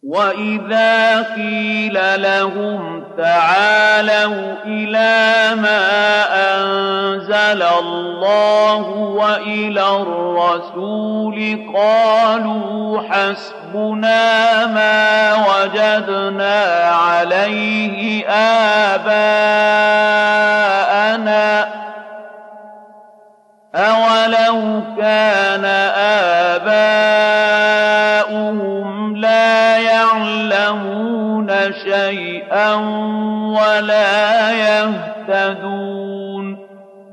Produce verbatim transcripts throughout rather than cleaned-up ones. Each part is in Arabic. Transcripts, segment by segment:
وَإِذَا قِيلَ لَهُمْ تَعَالَوْا إِلَىٰ مَا أَنزَلَ اللَّهُ وَإِلَى الرَّسُولِ قَالُوا حَسْبُنَا مَا وَجَدْنَا عَلَيْهِ آبَاءَنَا ۚ أَوَلَوْ كَانَ آبَاؤُهُمْ لَا يَعْلَمُونَ شَيْئًا وَلَا يَهْتَدُونَ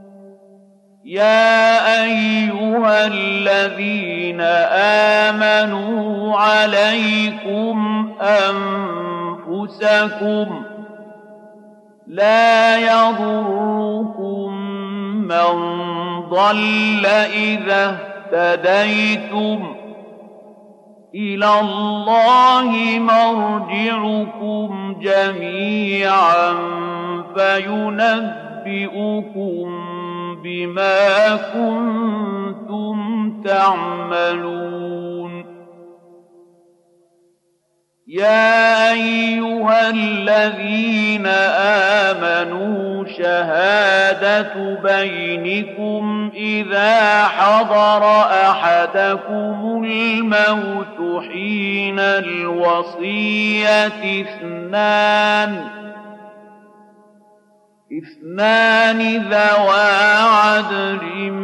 يَا أَيُّهَا الَّذِينَ آمَنُوا عَلَيْكُمْ أَنفُسَكُمْ لَا يَضُرُّكُم مَّن ضَلَّ إِذَا اهْتَدَيْتُمْ ۚ إِلَى اللَّهِ مَرْجِعُكُمْ جَمِيعًا فَيُنَبِّئُكُم بِمَا كُنتُمْ تَعْمَلُونَ يَا أَيُّهَا الَّذِينَ آمَنُوا شَهَادَةُ بَيْنِكُمْ إِذَا حَضَرَ أَحَدَكُمُ الْمَوْتُ حِينَ الْوَصِيَّةِ اثْنَانِ اثْنَانِ ذَوَا عَدْلٍ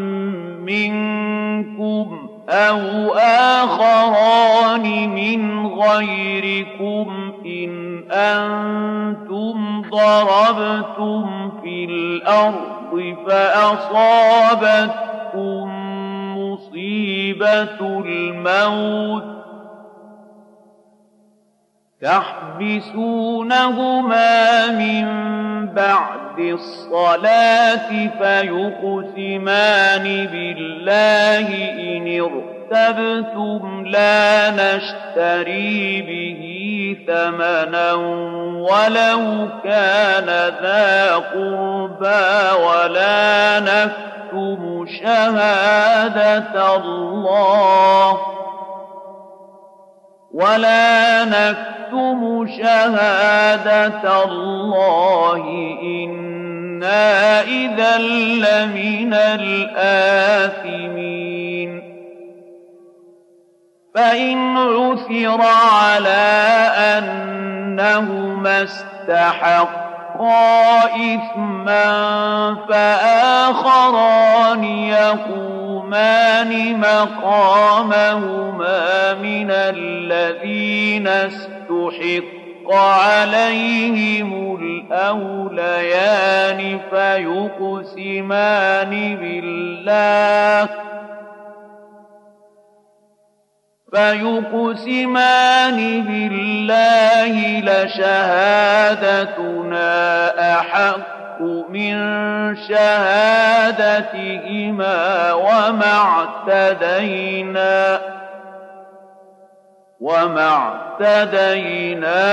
مِّنكُمْ أَوْ آخَرَانِ مِنْ غَيْرِكُمْ إِنْ أَنتُمْ ضَرَبْتُمْ فِي الْأَرْضِ فَأَصَابَتْكُم مُّصِيبَةُ الْمَوْتِ تَحْبِسُونَهُمَا مِن بَعْدِ الصَّلَاةِ فَيُقْسِمَانِ بِاللَّهِ إِنِ ارْتَبْتُمْ لَا نَشْتَرِي بِهِ ثَمَنًا وَلَوْ كَانَ ذَا قُرْبَىٰ وَلَا نَكْتُمُ شَهَادَةَ اللَّهِ وَلَا نَكْتُمُ شَهَادَةَ اللَّهِ إِنَّا إِذًا لَّمِنَ الْآثِمِينَ فَإِنْ عُثِرَ عَلَىٰ أَنَّهُمَا اسْتَحَقَّا إِثْمًا فَآخَرَانِ يَقُومَانِ مَقَامَهُمَا مِنَ الَّذِينَ اسْتُحِقَّ عَلَيْهِمُ الْأَوْلَيَانِ فَيُقْسِمَانِ بِاللَّهِ فَيُقْسِمَانِ بِاللَّهِ لَشَهَادَتُنَا أَحَقُّ مِن شَهَادَتِهِمَا وَمَا اعْتَدَيْنَا وَمَا اعْتَدَيْنَا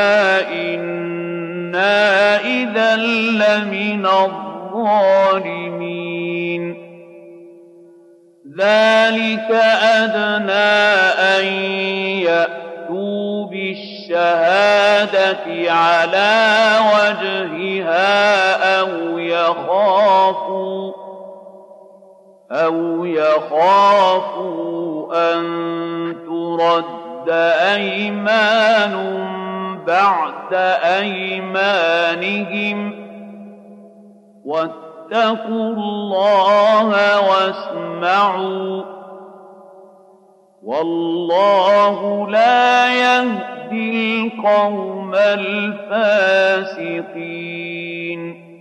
إِنَّا إِذًا لَّمِنَ الظَّالِمِينَ ذَلِكَ أَدْنَىٰ أَن يَأْتُوا بِالشَّهَادَةِ عَلَىٰ وَجْهِهَا أَوْ يَخَافُوا أَوْ يَخَافُوا أَن تُرَدَّ أَيْمَانٌ بَعْدَ أَيْمَانِهِمْ وَاتَّقُوا اللَّهَ وَاسْمَعُوا وَاللَّهُ لَا يَهْدِي الْقَوْمَ الْفَاسِقِينَ